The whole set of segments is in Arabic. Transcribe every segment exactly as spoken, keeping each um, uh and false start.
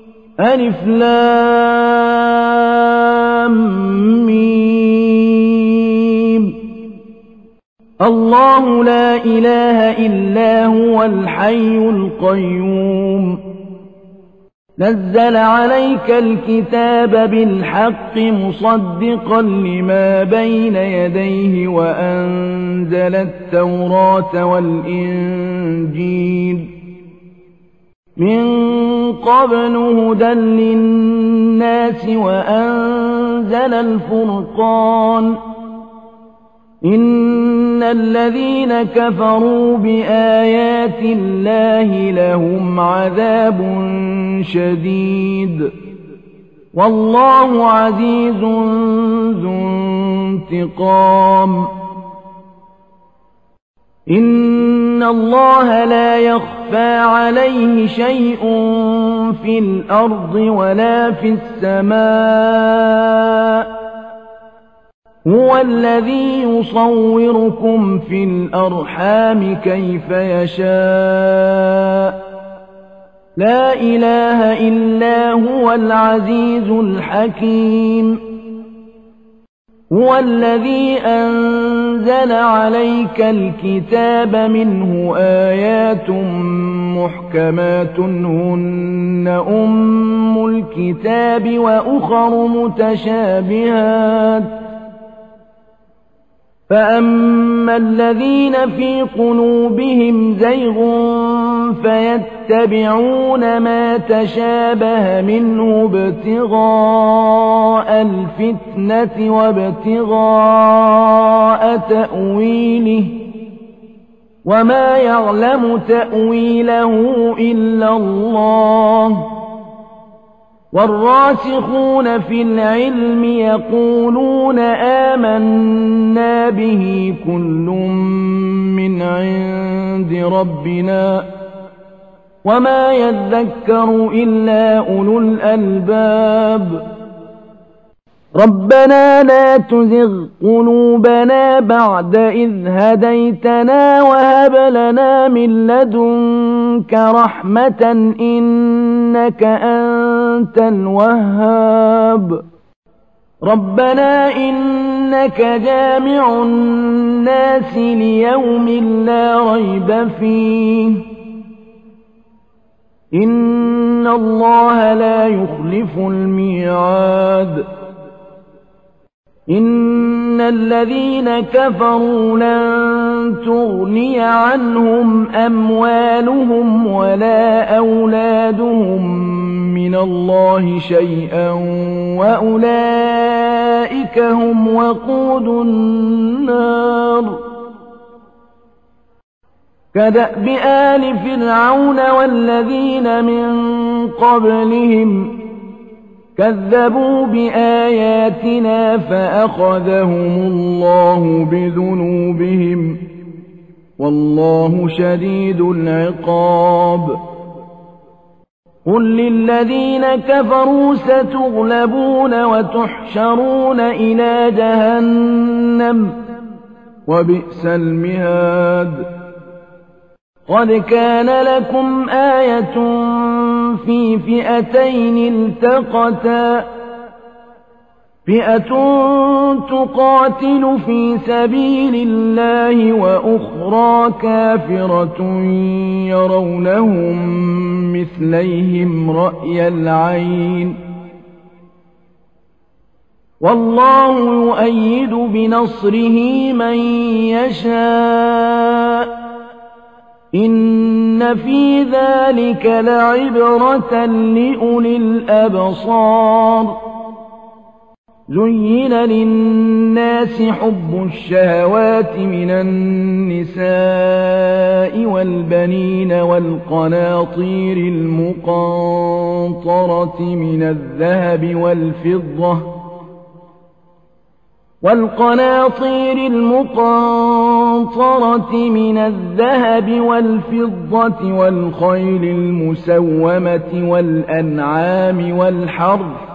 ألف لام ميم. الله لا إله إلا هو الحي القيوم نزل عليك الكتاب بالحق مصدقا لما بين يديه وأنزل التوراة والإنجيل من قبل هدى للناس وأنزل الفرقان إن الذين كفروا بآيات الله لهم عذاب شديد والله عزيز ذو انتقام. إن الله لا يخفى عليه شيء في الأرض ولا في السماء هو الذي يصوركم في الأرحام كيف يشاء لا إله إلا هو العزيز الحكيم. هو الذي أنزل عليك الكتاب منه آيات محكمات هن أم الكتاب وأخر متشابهات فأما الذين في قلوبهم زيغ فيتبعون ما تشابه منه ابتغاء الفتنة وابتغاء تأويله وما يعلم تأويله إلا الله والراسخون في العلم يقولون آمنا به كل من عند ربنا وما يذكر إلا أولو الألباب. ربنا لا تزغ قلوبنا بعد إذ هديتنا وهب لنا من لدنك رحمة إنك أنت الوهاب. ربنا إنك جامع الناس ليوم لا ريب فيه إن الله لا يخلف الميعاد. إن الذين كفروا لن تغني عنهم أموالهم ولا أولادهم من الله شيئا وأولئك هم وقود النار. كدأب آل فرعون والذين من قبلهم كذبوا بآياتنا فأخذهم الله بذنوبهم والله شديد العقاب. قل للذين كفروا ستغلبون وتحشرون إلى جهنم وبئس المهاد. قد كان لكم آية في فئتين التقتا فئة تقاتل في سبيل الله وأخرى كافرة يرونهم مثليهم رأي العين والله يؤيد بنصره من يشاء إن في ذلك لعبرة لأولي الأبصار. زين للناس حب الشهوات من النساء والبنين والقناطير المقنطرة من الذهب والفضة والقناطير المقنطرة من الذهب والفضة والخيل المسومة والأنعام والحرث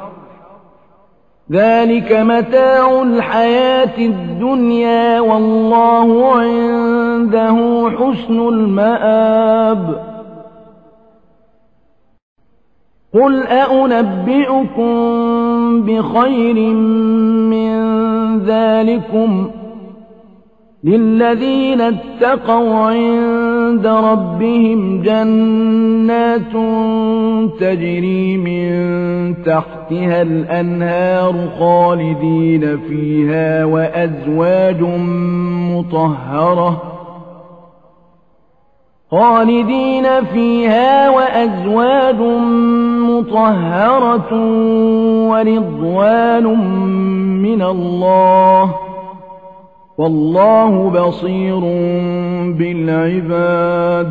ذلك متاع الحياة الدنيا والله عنده حسن المآب. قل أأنبئكم بخير من ذلكم للذين اتقوا عند ربهم جنات تجري من تحتها الأنهار خالدين فيها وأزواج مطهرة خالدين فيها وأزواج مطهرة ورضوان من الله والله بصير بالعباد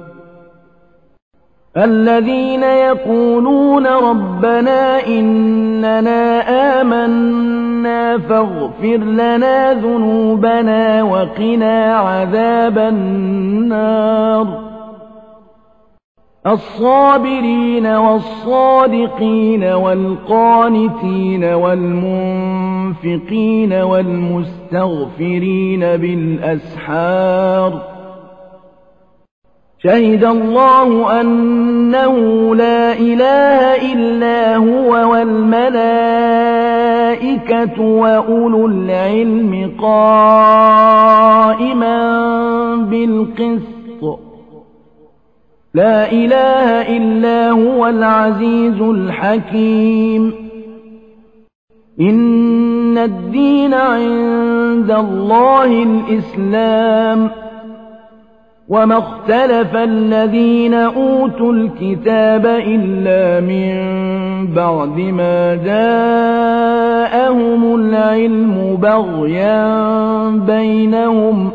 الذين يقولون ربنا إننا آمنا فاغفر لنا ذنوبنا وقنا عذاب النار الصابرين والصادقين والقانتين والمنفقين والمستغفرين بالأسحار شهد الله أنه لا إله إلا هو والملائكة وأولو العلم قائما بالقسط لا إله إلا هو العزيز الحكيم إن الدين عند الله الإسلام وما اختلف الذين أوتوا الكتاب إلا من بعد ما جاءهم العلم بغيا بينهم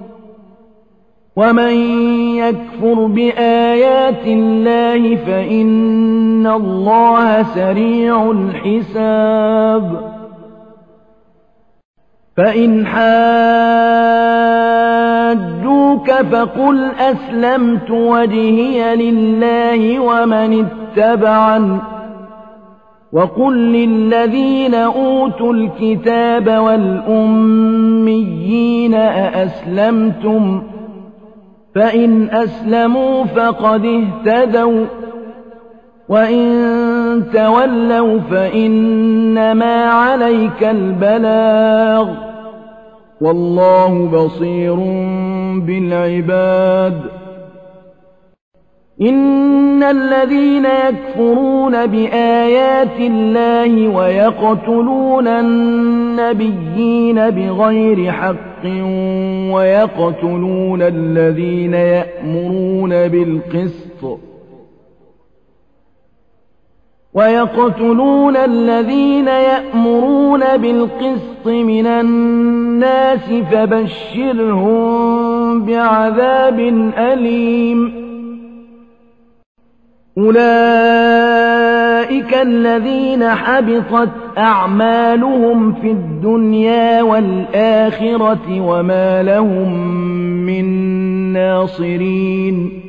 ومن يكفر بآيات الله فإن الله سريع الحساب فإن حاجوك فقل أسلمت وجهي لله ومن اتبعن وقل للذين أوتوا الكتاب والأميين أأسلمتم فإن أسلموا فقد اهتدوا وإن تولوا فإنما عليك البلاغ والله بصير بالعباد إن الذين يكفرون بآيات الله ويقتلون النبيين بغير حق ويقتلون الذين يأمرون بالقسط ويقتلون الذين يأمرون بالقسط من الناس فبشرهم بعذاب أليم أولئك الذين حبطت أعمالهم في الدنيا والآخرة وما لهم من ناصرين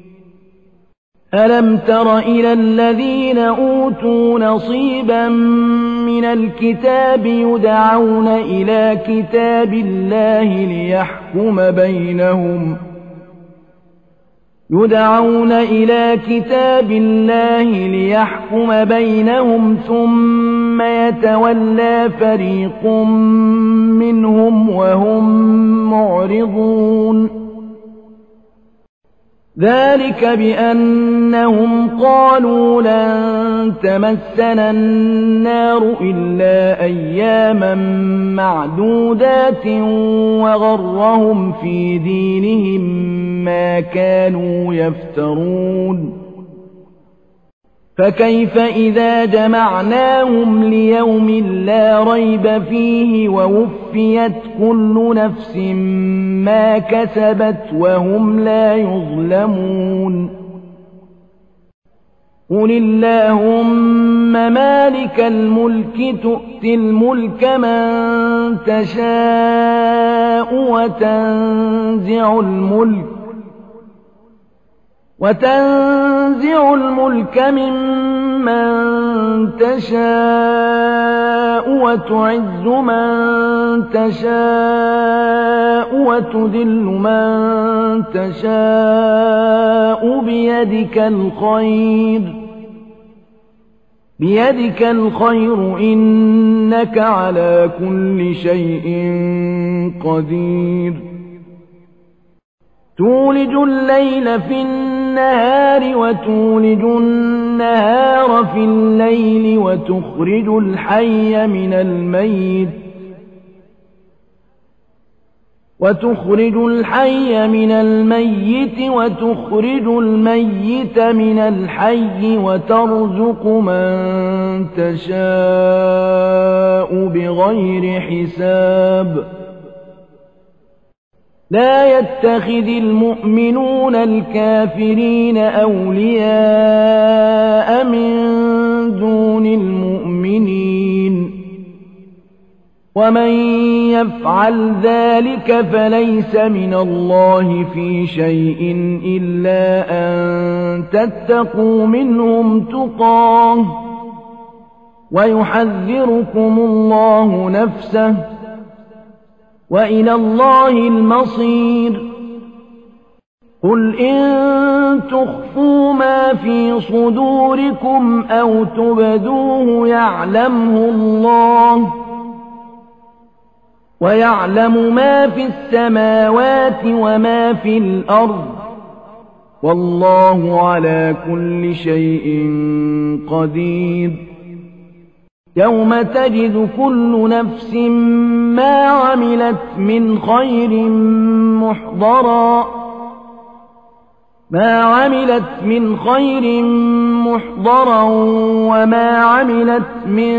ألم تر إلى الذين أوتوا نصيبا من الكتاب يدعون إلى كتاب الله ليحكم بينهم يدعون إلى كتاب الله ليحكم بينهم ثم يتولى فريق منهم وهم معرضون ذلك بأنهم قالوا لن تمسنا النار إلا أياما معدودات وغرهم في دينهم ما كانوا يفترون فكيف إذا جمعناهم ليوم لا ريب فيه ووفيت كل نفس ما كسبت وهم لا يظلمون قل اللهم مالك الملك تؤتي الملك من تشاء وتنزع الملك وتنزع الملك ممن تشاء وتعز من تشاء وتذل من تشاء بيدك الخير بيدك الخير إنك على كل شيء قدير تولج الليل في النهار وتولج النهار في الليل وتخرج الحي من الميت وتخرج الحي من الميت وتخرج الميت من الحي وترزق من تشاء بغير حساب لا يتخذ المؤمنون الكافرين أولياء من دون المؤمنين ومن يفعل ذلك فليس من الله في شيء إلا أن تتقوا منهم تقاه ويحذركم الله نفسه وإلى الله المصير قل إن تخفوا ما في صدوركم أو تبدوه يعلمه الله ويعلم ما في السماوات وما في الأرض والله على كل شيء قدير يوم تجد كل نفس ما عملت من خير محضرا ما عملت من خير محضرا وما عملت من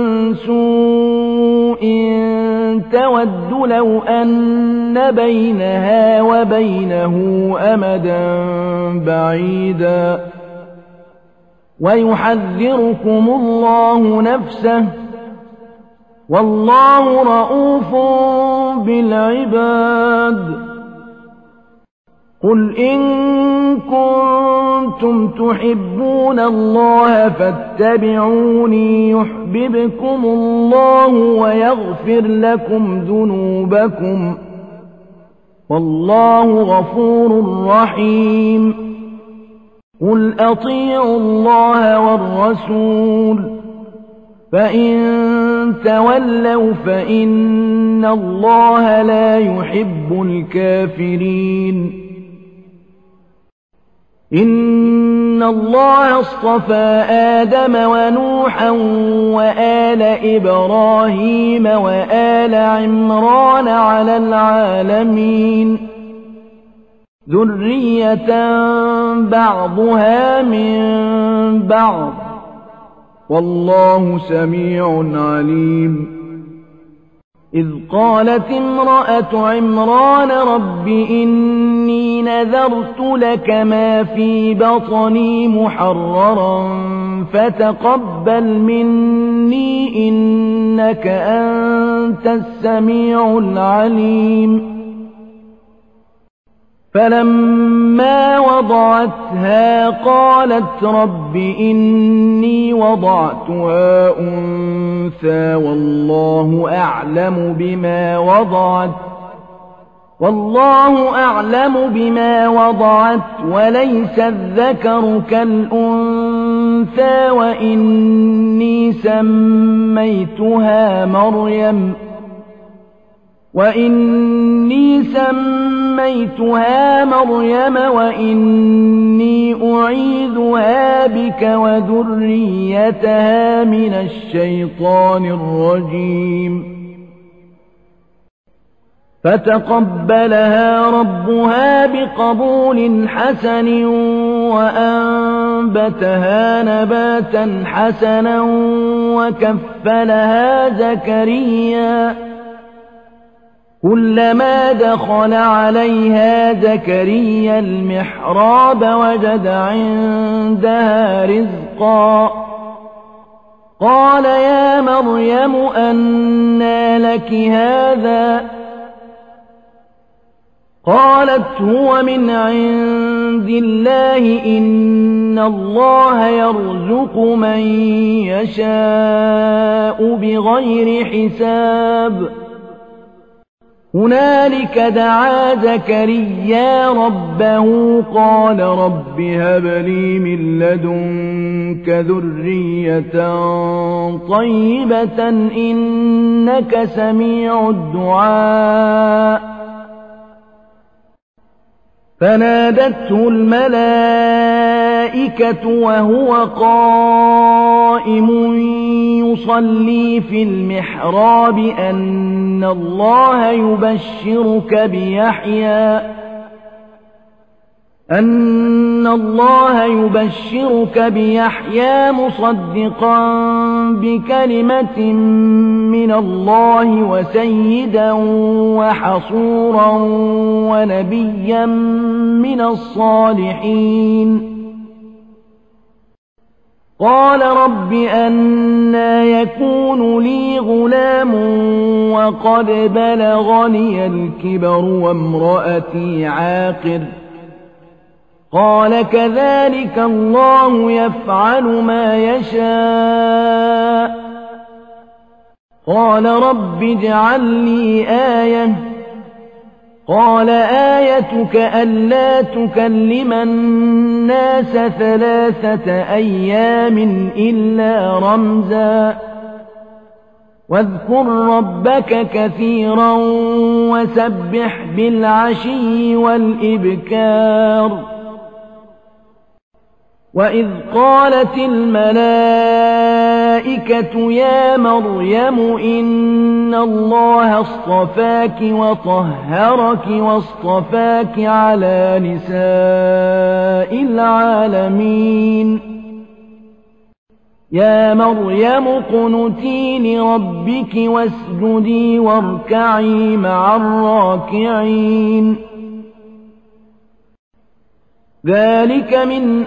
سوء تود لو أن بينها وبينه أمدا بعيدا ويحذركم الله نفسه والله رءوف بالعباد قل إن كنتم تحبون الله فاتبعوني يحببكم الله ويغفر لكم ذنوبكم والله غفور رحيم قل أطيعوا الله والرسول فإن تولوا فإن الله لا يحب الكافرين إن الله اصطفى آدم ونوحا وآل إبراهيم وآل عمران على العالمين ذرية بعضها من بعض والله سميع عليم إذ قالت امرأة عمران رب إني نذرت لك ما في بطني محررا فتقبل مني إنك أنت السميع العليم فلما وضعتها قالت رب إني وضعتها أنثى والله أعلم بما وضعت والله أعلم بما وضعت وليس الذكر كالأنثى وإني سميتها مريم وإني سميتها مريم وإني أعيذها بك وذريتها من الشيطان الرجيم فتقبلها ربها بقبول حسن وأنبتها نباتا حسنا وكفلها زكريا كلما دخل عليها زكريا المحراب وجد عندها رزقا قال يا مريم أنى لك هذا قالت هو من عند الله إن الله يرزق من يشاء بغير حساب هنالك دعا زكريا ربه قال رب هب لي من لدنك ذرية طيبة إنك سميع الدعاء فنادته الملائكة وهو قائم يصلي في المحراب أن الله يبشرك بيحيى أن الله يبشرك بيحيى مصدقا بكلمة من الله وسيدا وحصورا ونبيا من الصالحين قال رب أنى يكون لي غلام وقد بلغني الكبر وامرأتي عاقر قال كذلك الله يفعل ما يشاء قال رب اجعل لي آية قال آيتك ألا تكلم الناس ثلاثة أيام إلا رمزا واذكر ربك كثيرا وسبح بالعشي والإبكار وإذ قالت الملائكة يا مريم إن الله اصطفاك وطهرك واصطفاك على نساء العالمين يا مريم اقنتي لربك واسجدي واركعي مع الراكعين ذلك من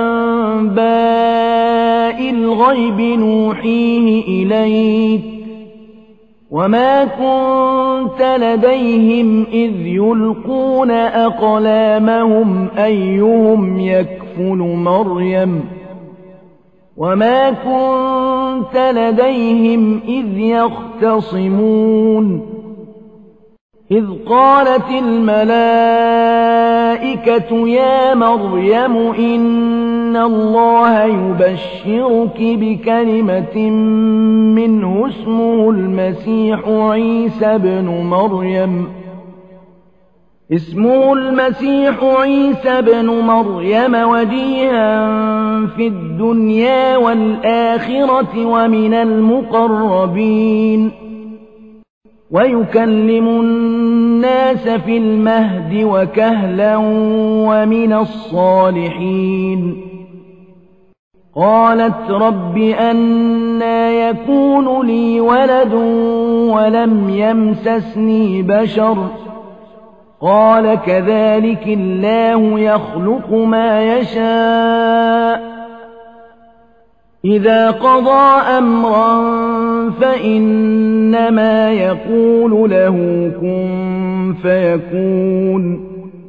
أنباء الغيب نوحيه إليك وما كنت لديهم إذ يلقون أقلامهم أيهم يكفل مريم وما كنت لديهم إذ يختصمون إذ قالت الملائكة يا مريم إن الله يبشرك بكلمة منه اسمه المسيح عيسى بن مريم اسمه المسيح عيسى بن مريم وجيها في الدنيا والآخرة ومن المقربين ويكلم الناس في المهد وكهلا ومن الصالحين قالت رب أنى يكون لي ولد ولم يمسسني بشر قال كذلك الله يخلق ما يشاء إذا قضى أمرا فإنما يقول له كن فيكون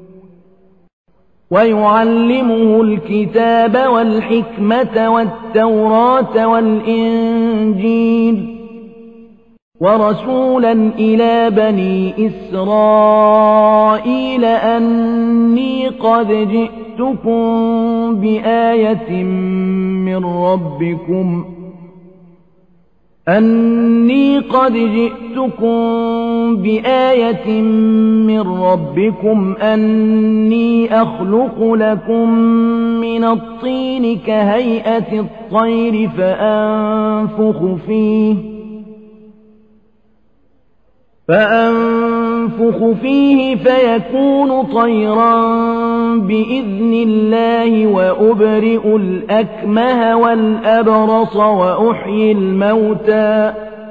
ويعلمه الكتاب والحكمة والتوراة والإنجيل ورسولا إلى بني إسرائيل أني قد جئتكم بآية من ربكم أني قد جئتكم بآية من ربكم أني أخلق لكم من الطين كهيئة الطير فأنفخ فيه فأنفخ فيه فيكون طيرا بإذن الله وأبرئ الأكمه والأبرص وأحيي الموتى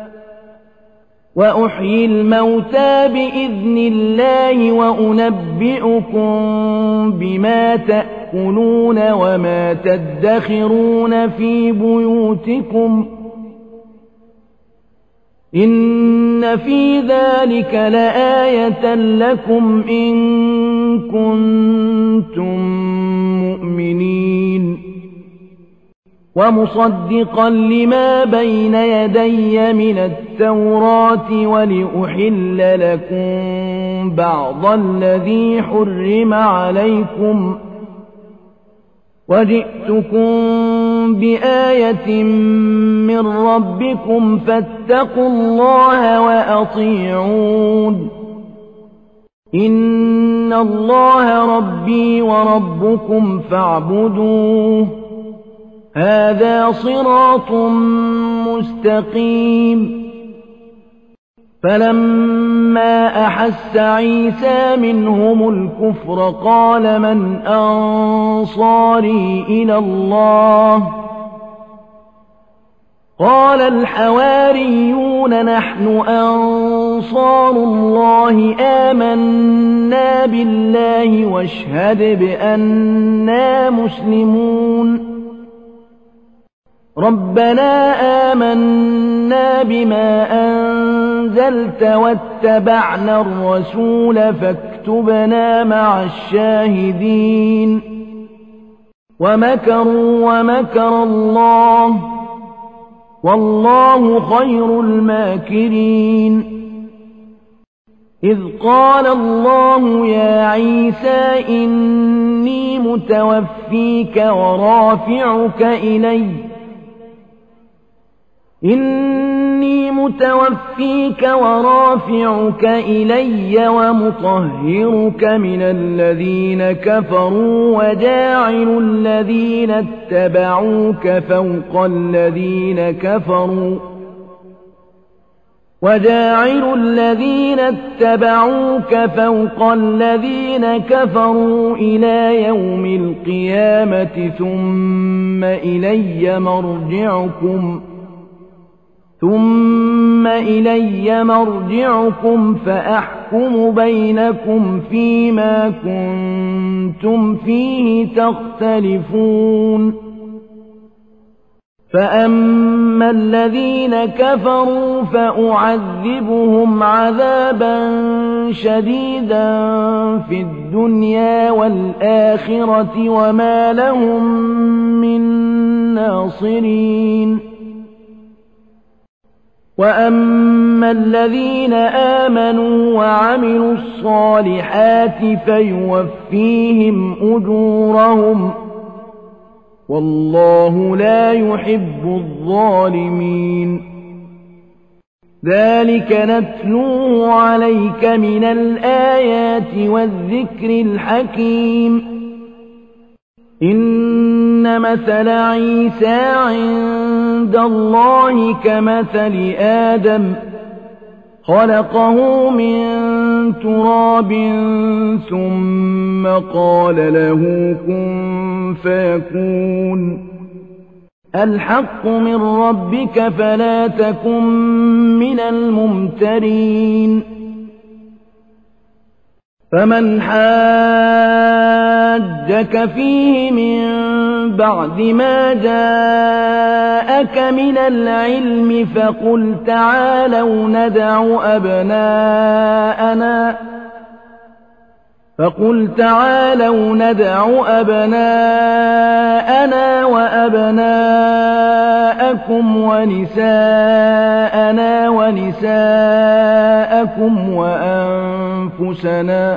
وأحيي الموتى بإذن الله وأنبئكم بما تأكلون وما تدخرون في بيوتكم إن في ذلك لآية لكم إن كنتم مؤمنين ومصدقا لما بين يدي من التوراة ولأحل لكم بعض الذي حرم عليكم وجئتكم بآية من ربكم فاتقوا الله وأطيعون إن الله ربي وربكم فاعبدوه هذا صراط مستقيم فلما أحس عيسى منهم الكفر قال من أنصاري إلى الله قال الحواريون نحن أنصار الله آمنا بالله واشهد بأننا مسلمون ربنا آمنا بما أنزلت واتبعنا الرسول فاكتبنا مع الشاهدين ومكروا ومكر الله والله خير الماكرين إذ قال الله يا عيسى إني متوفيك ورافعك إلي إني متوفيك ورافعك إلي ومطهرك من الذين كفروا وجاعل الذين اتبعوك فوق الذين كفروا وجاعل الذين اتبعوك فوق الذين كفروا إلى يوم القيامة ثم إلي مرجعكم ثم إلي مرجعكم فأحكم بينكم فيما كنتم فيه تختلفون فأما الذين كفروا فأعذبهم عذابا شديدا في الدنيا والآخرة وما لهم من ناصرين وأما الذين آمنوا وعملوا الصالحات فيوفيهم أجورهم والله لا يحب الظالمين ذلك نتلوه عليك من الآيات والذكر الحكيم إن مثل عيسى عند الله كمثل آدم خلقه من تراب ثم قال له كن فيكون الحق من ربك فلا تكن من الممترين فمن حاجك فيه من بعد ما جاءك من العلم فقل تعالوا ندع أبناءنا فقل تعالوا ندع أبناءنا وأبناءكم ونساءنا ونساءكم وأنفسنا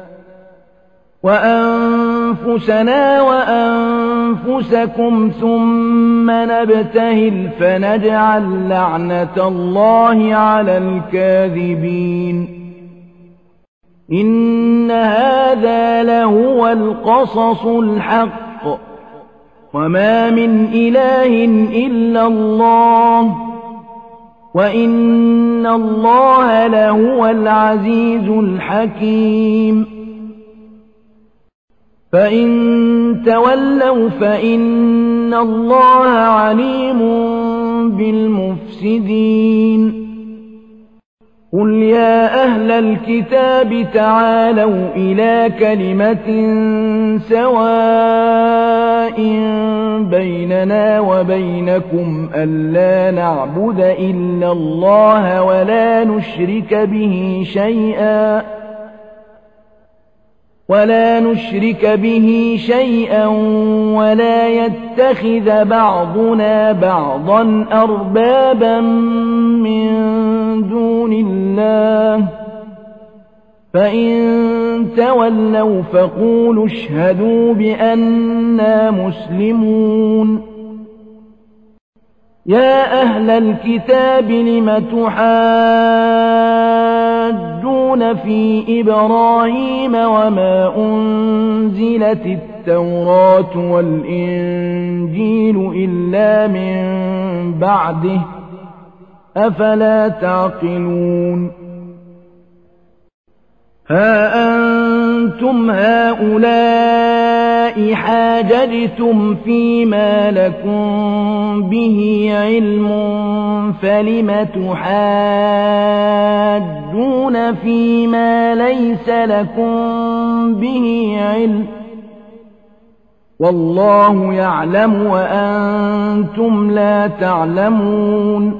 وأنفسنا وأنفسكم ثم نبتهل فنجعل لعنة الله على الكاذبين إن هذا لهو القصص الحق وما من إله إلا الله وإن الله لهو العزيز الحكيم فإن تولوا فإن الله عليم بالمفسدين قل يا أهل الكتاب تعالوا إلى كلمة سواء بيننا وبينكم ألا نعبد إلا الله ولا نشرك به شيئا ولا نشرك به شيئا ولا يتخذ بعضنا بعضا أربابا من دون الله فإن تولوا فقولوا اشهدوا بأننا مسلمون يا أهل الكتاب لم تحاجون في إبراهيم وما أنزلت التوراة والإنجيل إلا من بعده أفلا تعقلون ها أنتم هؤلاء حاججتم فيما لكم به علم فلم تحاجون فيما ليس لكم به علم والله يعلم وأنتم لا تعلمون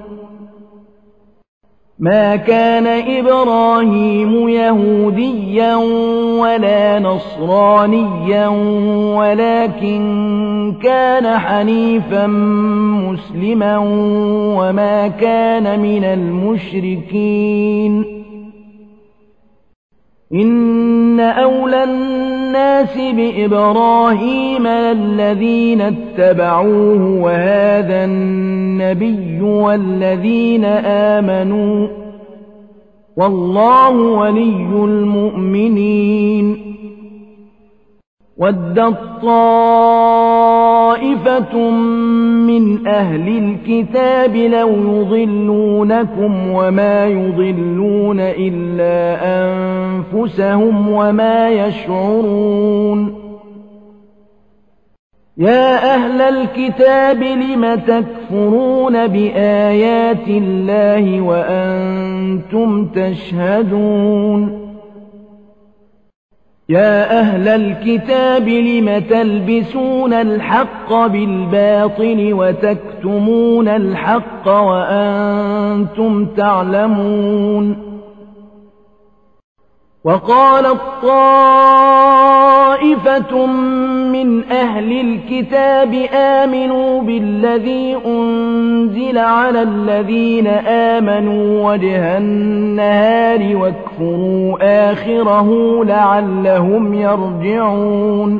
ما كان إبراهيم يهوديا ولا نصرانيا ولكن كان حنيفا مسلما وما كان من المشركين إن أولى الناس بإبراهيم الذين اتبعوه وهذا النبي والذين آمنوا والله ولي المؤمنين ودت طائفة من أهل الكتاب لو يضلونكم وما يضلون إلا أنفسهم وما يشعرون يا أهل الكتاب لم تكفرون بآيات الله وأنتم تشهدون يا أهل الكتاب لم تلبسون الحق بالباطل وتكتمون الحق وأنتم تعلمون وقالت طائفة من أهل الكتاب آمنوا بالذي أنزل على الذين آمنوا وجه النهار واكفروا آخره لعلهم يرجعون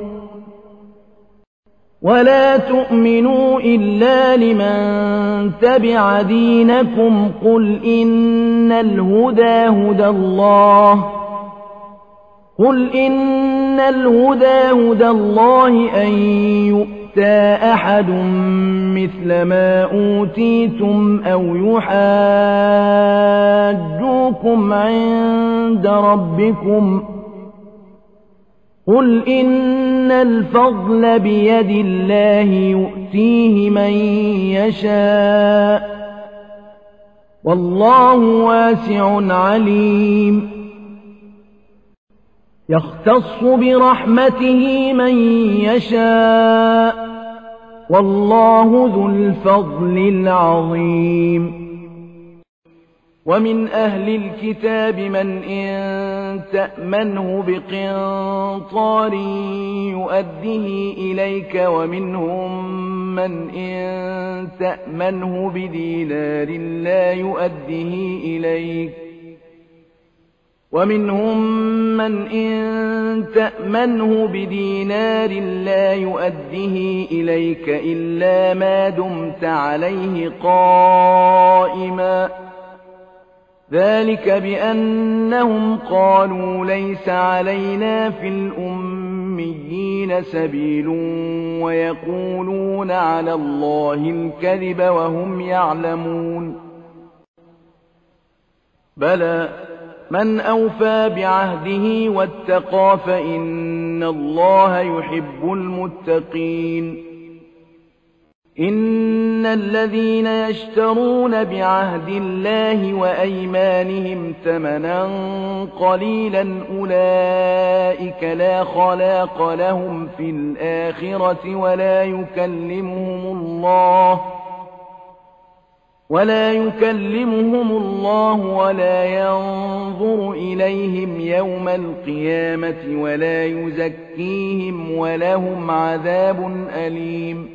ولا تؤمنوا إلا لمن تبع دينكم قل إن الهدى هدى الله قل إن الهدى هدى الله أن يؤتى أحد مثل ما أوتيتم أو يحاجوكم عند ربكم قل إن الفضل بيد الله يؤتيه من يشاء والله واسع عليم يختص برحمته من يشاء والله ذو الفضل العظيم ومن أهل الكتاب من إن تأمنه بقنطار يؤديه إليك ومنهم من إن تأمنه بدينار لا يؤديه إليك ومنهم من إن تأمنه بدينار لا يؤديه إليك إلا ما دمت عليه قائما ذلك بأنهم قالوا ليس علينا في الأميين سبيل ويقولون على الله الكذب وهم يعلمون بلى من أوفى بعهده واتقى فإن الله يحب المتقين إن الذين يشترون بعهد الله وأيمانهم ثمنا قليلا أولئك لا خلاق لهم في الآخرة ولا يكلمهم الله ولا يكلمهم الله ولا ينظر إليهم يوم القيامة ولا يزكيهم ولهم عذاب أليم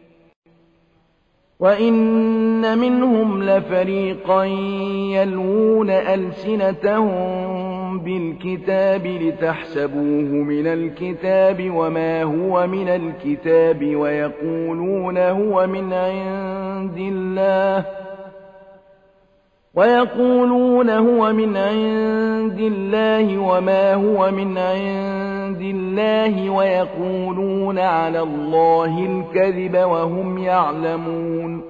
وإن منهم لفريقا يلوون ألسنتهم بالكتاب لتحسبوه من الكتاب وما هو من الكتاب ويقولون هو من عند الله ويقولون هو من عند الله وما هو من عند الله ويقولون على الله الكذب وهم يعلمون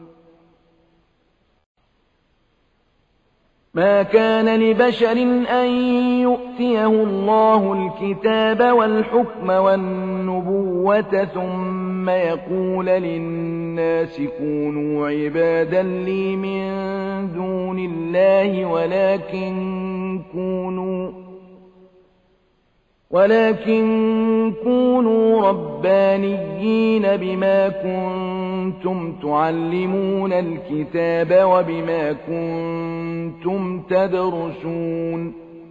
ما كان لبشر أن يؤتيه الله الكتاب والحكم والنبوة ثم يقول للناس كونوا عبادا لي من دون الله ولكن كونوا ولكن كونوا ربانيين بما كنتم تعلمون الكتاب وبما كنتم تدرسون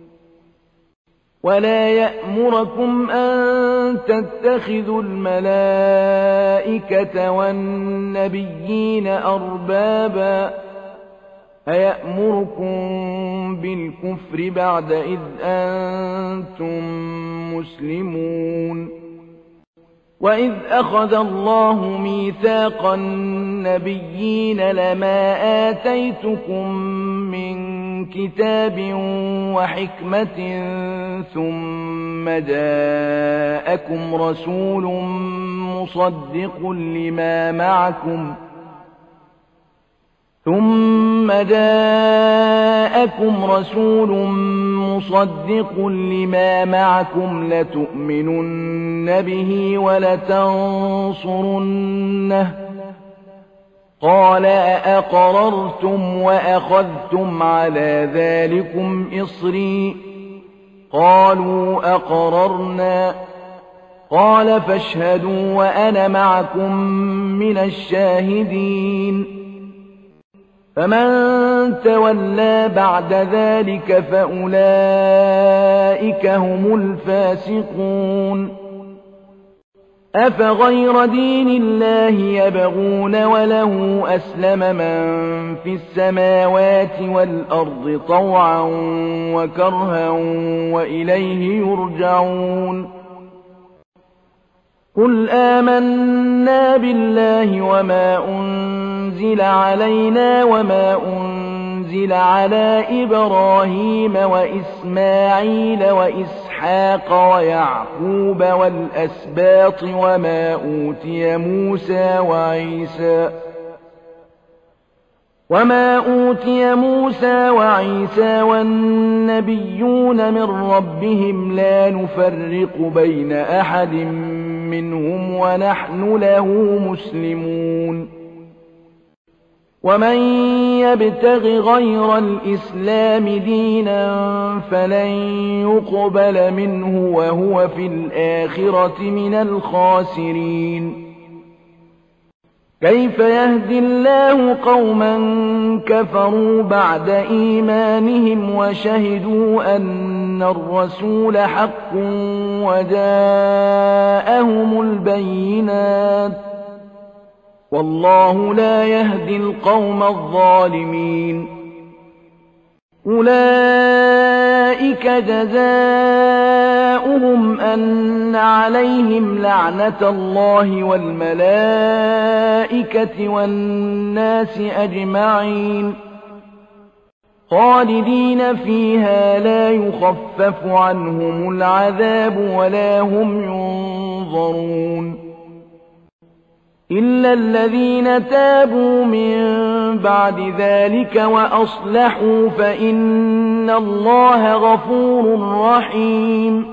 ولا يأمركم أن تتخذوا الملائكة والنبيين أربابا أيأمركم بالكفر بعد إذ أنتم مسلمون وإذ أخذ الله ميثاق النبيين لما آتيتكم من كتاب وحكمة ثم جاءكم رسول مصدق لما معكم ثم جاءكم رسول مصدق لما معكم لتؤمنن به ولتنصرنه قال أأقررتم وأخذتم على ذلكم إصري قالوا أقررنا قال فاشهدوا وأنا معكم من الشاهدين فمن تولى بعد ذلك فأولئك هم الفاسقون أفغير دين الله يبغون وله أسلم من في السماوات والأرض طوعا وكرها وإليه يرجعون قل آمنا بالله وما أنزل علينا وما أنزل على إبراهيم وإسماعيل وإسحاق ويعقوب والأسباط وما أوتي موسى وعيسى وما أوتي موسى وعيسى والنبيون من ربهم لا نفرق بين أحد منهم ونحن له مسلمون ومن يبتغ غير الإسلام دينا فلن يقبل منه وهو في الآخرة من الخاسرين كيف يهدي الله قوما كفروا بعد إيمانهم وشهدوا أن الرسول حق وجاءهم البينات والله لا يهدي القوم الظالمين أولئك جزاؤهم أن عليهم لعنة الله والملائكة والناس أجمعين خالدين فيها لا يخفف عنهم العذاب ولا هم ينظرون إلا الذين تابوا من بعد ذلك وأصلحوا فإن الله غفور رحيم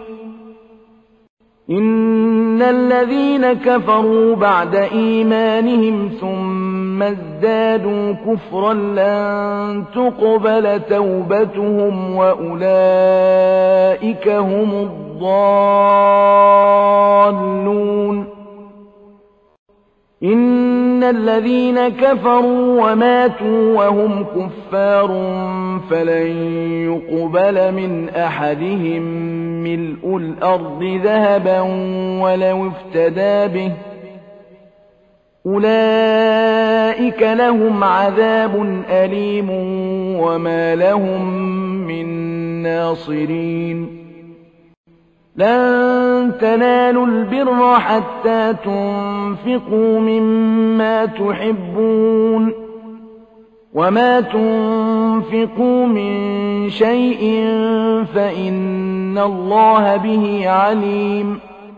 إن الذين كفروا بعد إيمانهم ثم ازدادوا كفرا لن تقبل توبتهم وأولئك هم الضالون إن إن الذين كفروا وماتوا وهم كفار فلن يقبل من أحدهم ملء الأرض ذهبا ولو افتدى به أولئك لهم عذاب أليم وما لهم من ناصرين لن تنالوا البر حتى تنفقوا مما تحبون وما تنفقوا من شيء فإن الله به عليم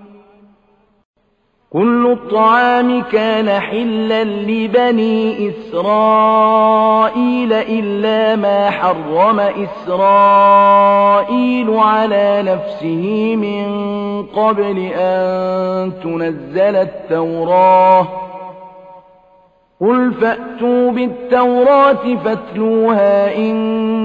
كل الطعام كان حلا لبني إسرائيل إلا ما حرم إسرائيل على نفسه من قبل أن تنزل التوراة قل فأتوا بالتوراة فاتلوها إن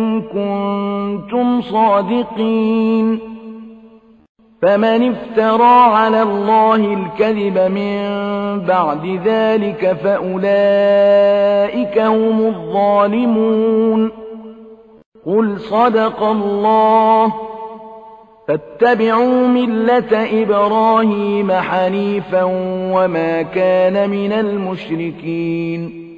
كنتم صادقين فمن افترى على الله الكذب من بعد ذلك فأولئك هم الظالمون قل صدق الله فاتبعوا ملة إبراهيم حنيفا وما كان من المشركين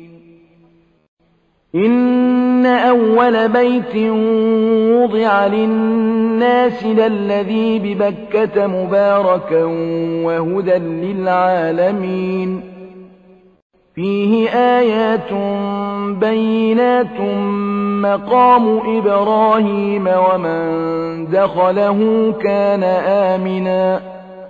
إن أول بيت وضع للناس للذي ببكة مباركا وهدى للعالمين فيه آيات بينات مقام إبراهيم ومن دخله كان آمنا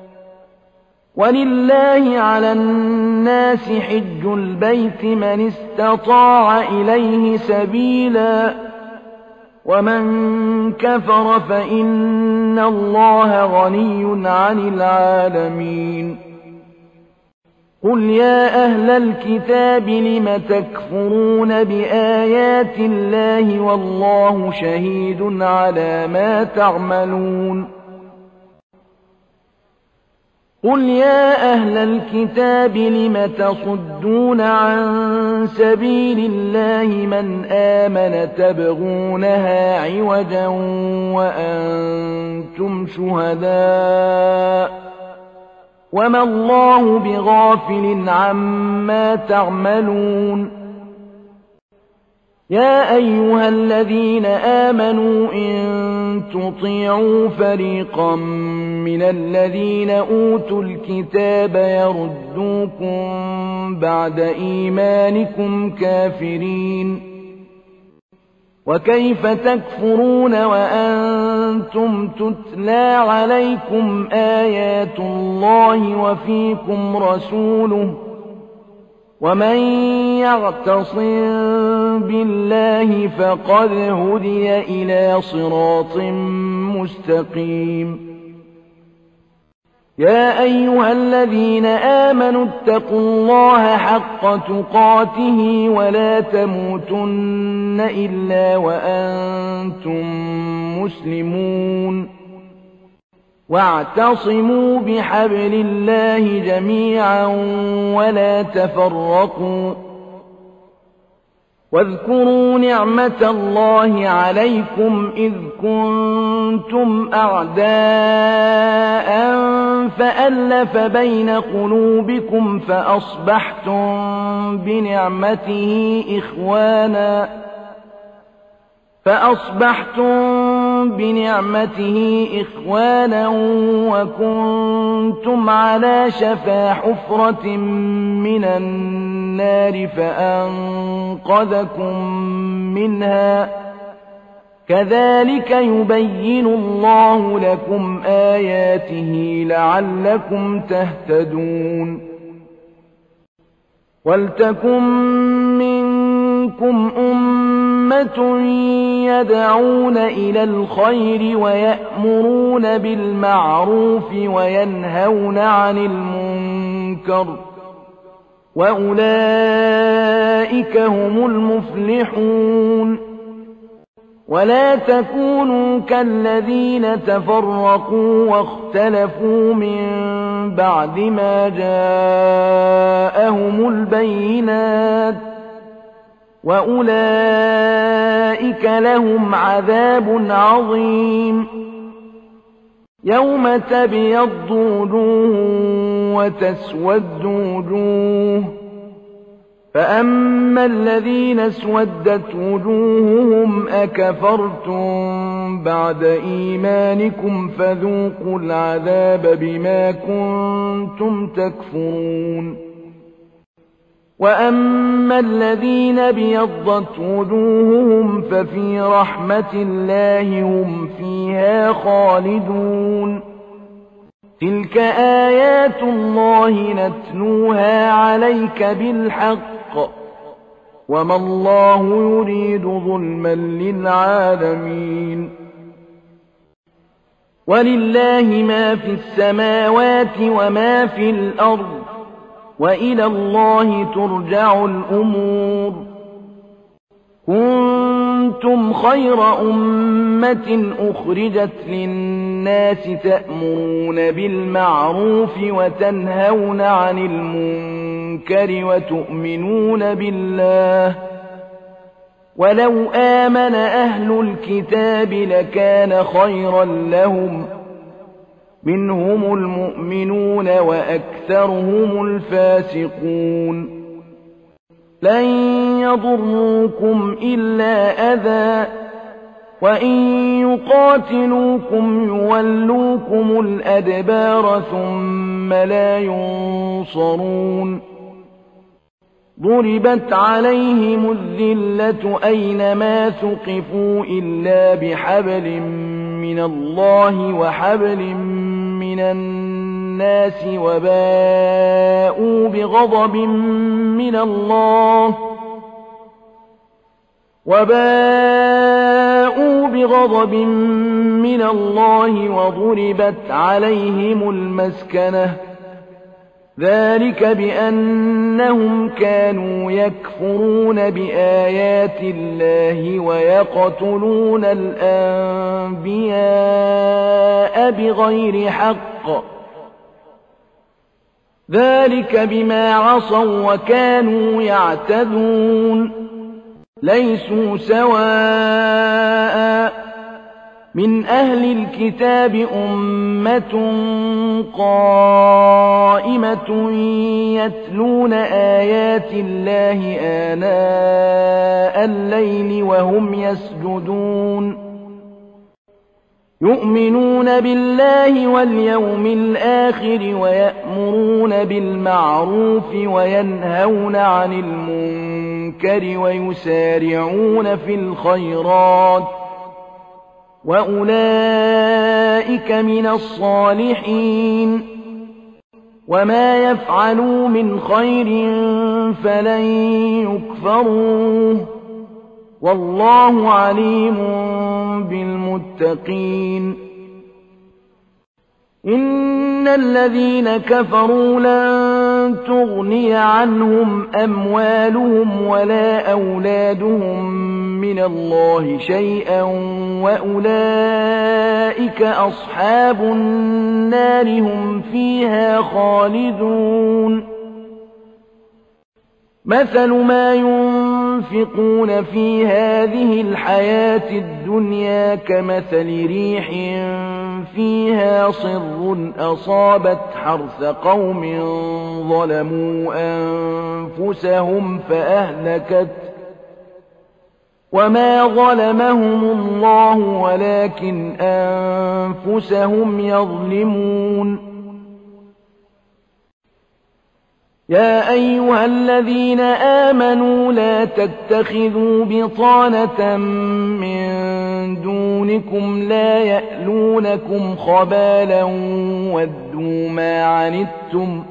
ولله على الناس حج البيت من استطاع إليه سبيلا ومن كفر فإن الله غني عن العالمين قل يا أهل الكتاب لم تكفرون بآيات الله والله شهيد على ما تعملون قل يا أهل الكتاب لم تصدون عن سبيل الله من آمن تبغونها عوجا وأنتم شهداء وما الله بغافل عما تعملون يا أيها الذين آمنوا إن تطيعوا فريقا من الذين أوتوا الكتاب يردوكم بعد إيمانكم كافرين وكيف تكفرون وأنتم تتلى عليكم آيات الله وفيكم رسوله ومن يعتصم بالله فقد هدي إلى صراط مستقيم يا أيها الذين آمنوا اتقوا الله حق تقاته ولا تموتن إلا وأنتم مسلمون واعتصموا بحبل الله جميعا ولا تفرقوا واذكروا نعمة الله عليكم إذ كنتم أعداء فألف بين قلوبكم فأصبحتم بنعمته إخوانا فأصبحتم بنعمته إخوانا وكنتم على شفا حفرة من النار فأنقذكم منها كذلك يبين الله لكم آياته لعلكم تهتدون ولتكن منكم أمة يدعون إلى الخير ويأمرون بالمعروف وينهون عن المنكر وأولئك هم المفلحون ولا تكونوا كالذين تفرقوا واختلفوا من بعد ما جاءهم البينات وأولئك لهم عذاب عظيم يوم تبيض وجوه وتسود وجوه فأما الذين اسودت وجوههم أكفرتم بعد إيمانكم فذوقوا العذاب بما كنتم تكفرون وأما الذين ابيضت وجوههم ففي رحمة الله هم فيها خالدون تلك آيات الله نتلوها عليك بالحق وما الله يريد ظلما للعالمين ولله ما في السماوات وما في الأرض وإلى الله ترجع الأمور كنتم خير أمة أخرجت للناس تأمرون بالمعروف وتنهون عن المنكر وتؤمنون بالله ولو آمن أهل الكتاب لكان خيرا لهم منهم المؤمنون وأكثرهم الفاسقون لن يضروكم إلا أذى وإن يقاتلوكم يولوكم الأدبار ثم لا ينصرون ضربت عليهم الذلة أينما ثقفوا إلا بحبل من الله وحبل من الناس وباءوا بغضب من الله وباءوا بغضب من الله وضربت عليهم المسكنة ذلك بأنهم كانوا يكفرون بآيات الله ويقتلون الأنبياء بغير حق ذلك بما عصوا وكانوا يعتدون ليسوا سواء من أهل الكتاب أمة قائمة يتلون آيات الله آناء الليل وهم يسجدون يؤمنون بالله واليوم الآخر ويأمرون بالمعروف وينهون عن المنكر ويسارعون في الخيرات وأولئك من الصالحين وما يفعلوا من خير فلن يكفروه والله عليم بالمتقين إن الذين كفروا لن تغني عنهم أموالهم ولا أولادهم من الله شيئا وأولئك أصحاب النار هم فيها خالدون مثل ما ينفقون في هذه الحياة الدنيا كمثل ريح فيها صر أصابت حرث قوم ظلموا أنفسهم فأهلكت وما ظلمهم الله ولكن أنفسهم يظلمون يا أيها الذين آمنوا لا تتخذوا بطانة من دونكم لا يألونكم خبالا ودوا ما عنتم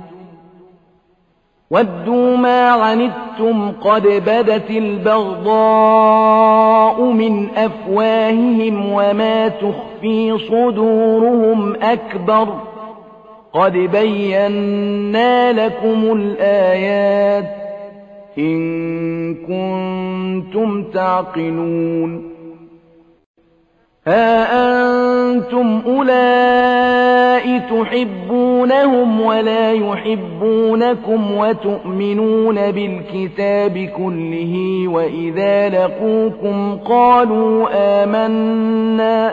ودوا ما عنتم قد بدت البغضاء من أفواههم وما تخفي صدورهم أكبر قد بينا لكم الآيات إن كنتم تعقلون ها أنتم أولئك تحبونهم ولا يحبونكم وتؤمنون بالكتاب كله وإذا لقوكم قالوا آمنا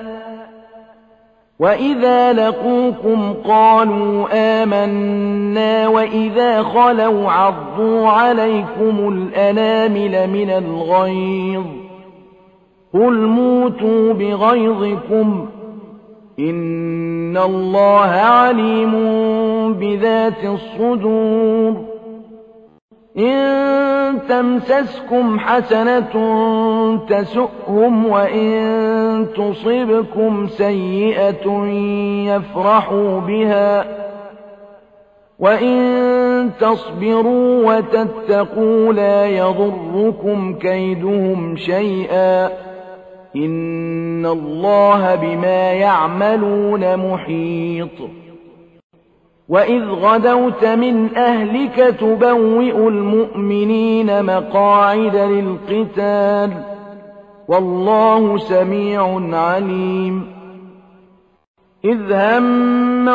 وإذا لقوكم قالوا آمنا وإذا خلوا عضوا عليكم الأنامل من الغيظ قل موتوا بغيظكم إن الله عليم بذات الصدور إن تمسسكم حسنة تسؤهم وإن تصبكم سيئة يفرحوا بها وإن تصبروا وتتقوا لا يضركم كيدهم شيئا إن الله بما يعملون محيط وإذ غدوت من أهلك تبوئ المؤمنين مقاعد للقتال والله سميع عليم إذ هم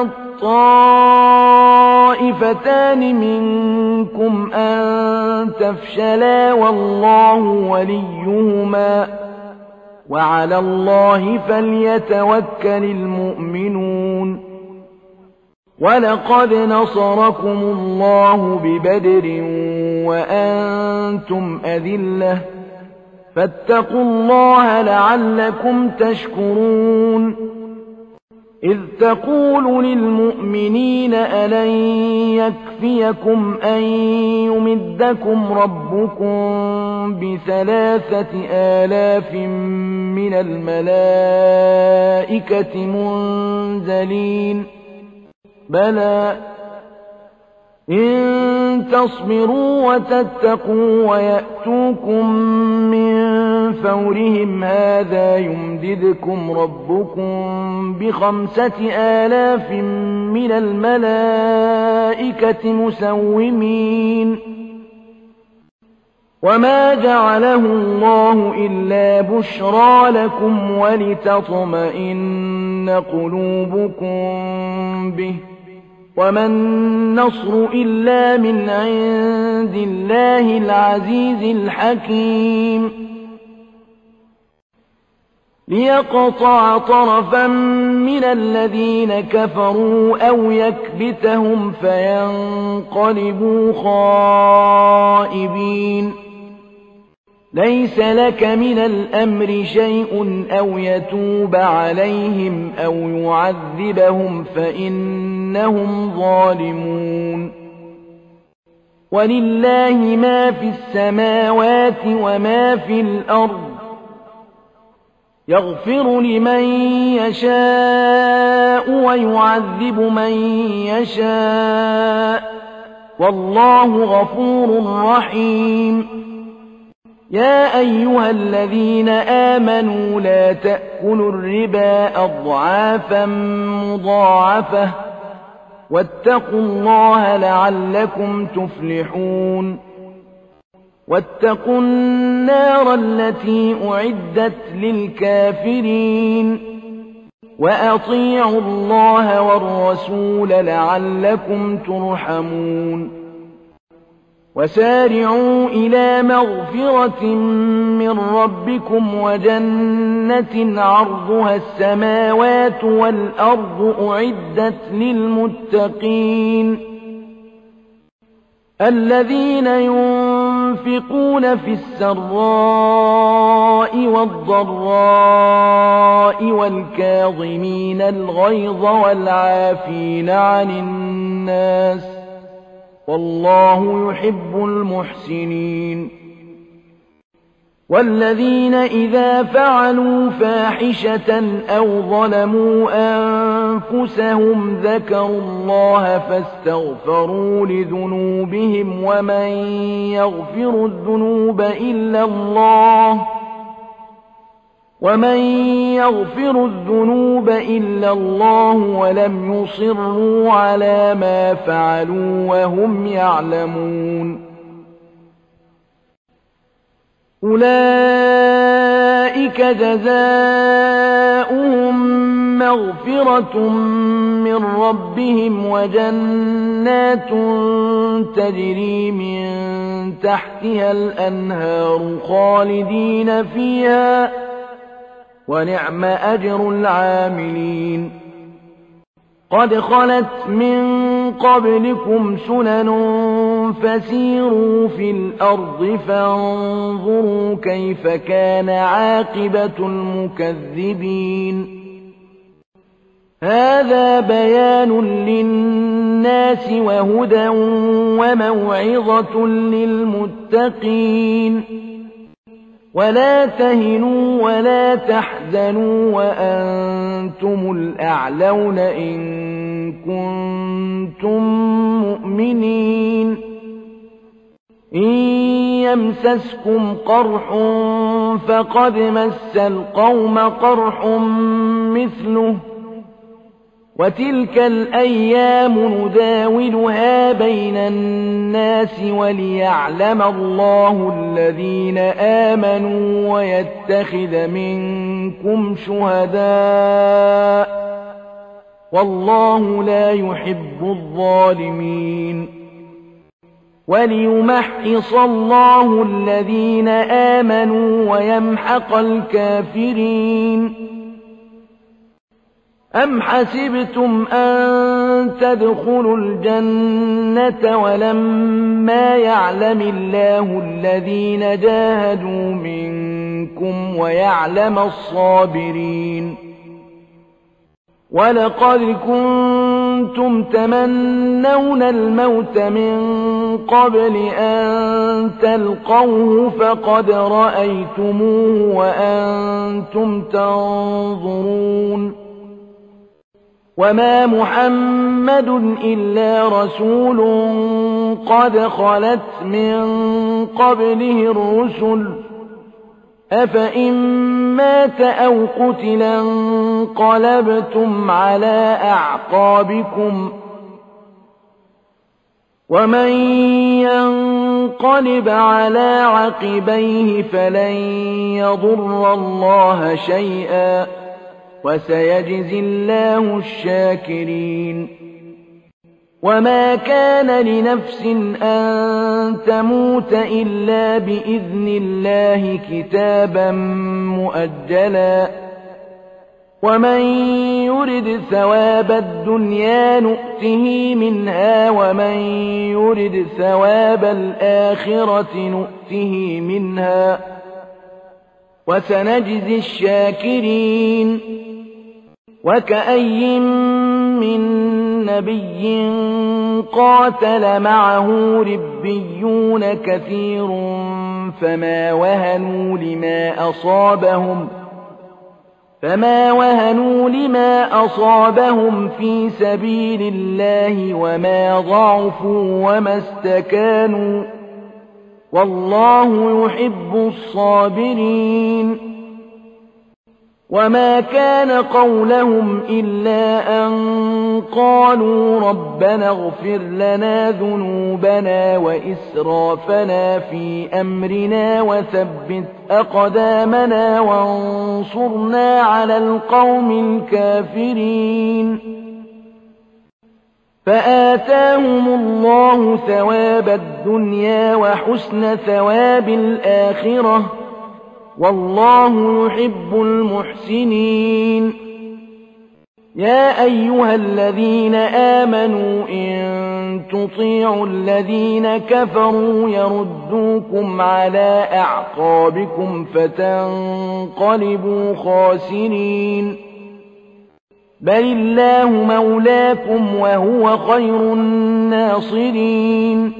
الطائفتان منكم أن تفشلا والله وليهما وعلى الله فليتوكل المؤمنون ولقد نصركم الله ببدر وأنتم أذلة فاتقوا الله لعلكم تشكرون إذ تقول للمؤمنين ألن يكفيكم أن يمدكم ربكم بثلاثة آلاف من الملائكة منزلين بلى إن تصبروا وتتقوا ويأتوكم من فورهم هذا يمددكم ربكم بخمسة آلاف من الملائكة مسومين وما جعله الله إلا بشرى لكم ولتطمئن قلوبكم به وما النصر إلا من عند الله العزيز الحكيم ليقطع طرفا من الذين كفروا أو يكبتهم فينقلبوا خائبين ليس لك من الأمر شيء أو يتوب عليهم أو يعذبهم فإنهم ظالمون ولله ما في السماوات وما في الأرض يغفر لمن يشاء ويعذب من يشاء والله غفور رحيم يا أيها الذين آمنوا لا تأكلوا الربا أضعافا مضاعفة واتقوا الله لعلكم تفلحون واتقوا النار التي أعدت للكافرين وأطيعوا الله والرسول لعلكم ترحمون وسارعوا إلى مغفرة من ربكم وجنة عرضها السماوات والأرض أعدت للمتقين الذين ينفقون في السراء والضراء والكاظمين الغيظ والعافين عن الناس والله يحب المحسنين والذين إذا فعلوا فاحشة أو ظلموا أنفسهم ذكروا الله فاستغفروا لذنوبهم ومن يغفر الذنوب إلا الله ومن يغفر الذنوب إلا الله ولم يصروا على ما فعلوا وهم يعلمون أولئك أولئك جزاؤهم مغفرة من ربهم وجنات تجري من تحتها الأنهار خالدين فيها ونعم أجر العاملين. قد خلت من قبلكم سنن فسيروا في الأرض فانظروا كيف كان عاقبة المكذبين. هذا بيان للناس وهدى وموعظة للمتقين. ولا تهنوا ولا تحزنوا وأنتم الأعلون إن كنتم مؤمنين. إن يمسسكم قرح فقد مس القوم قرح مثله وتلك الأيام نداولها بين الناس وليعلم الله الذين آمنوا ويتخذ منكم شهداء والله لا يحب الظالمين. وليمحص الله الذين آمنوا ويمحق الكافرين. أم حسبتم أن تدخلوا الجنة ولما يعلم الله الذين جاهدوا منكم ويعلم الصابرين. ولقد كنتم تمنون الموت من قبل أن تلقوه فقد رأيتموه وأنتم تنظرون. وما محمد إلا رسول قد خلت من قبله الرسل أفإن مات أو قتل انقلبتم على أعقابكم ومن ينقلب على عقبيه فلن يضر الله شيئا وسيجزي الله الشاكرين. وما كان لنفس أن تموت إلا بإذن الله كتابا مؤجلا ومن يرد ثواب الدنيا نؤته منها ومن يرد ثواب الآخرة نؤته منها وسنجزي الشاكرين. وكأي من نبي قاتل معه ربيون كثير فما وهنوا لما أصابهم فما وهنوا لما أصابهم في سبيل الله وما ضعفوا وما استكانوا والله يحب الصابرين. وما كان قولهم إلا أن قالوا ربنا اغفر لنا ذنوبنا وإسرافنا في أمرنا وثبت أقدامنا وانصرنا على القوم الكافرين. فآتاهم الله ثواب الدنيا وحسن ثواب الآخرة والله يحب المحسنين. يا أيها الذين آمنوا إن تطيعوا الذين كفروا يردوكم على أعقابكم فتنقلبوا خاسرين. بل الله مولاكم وهو خير الناصرين.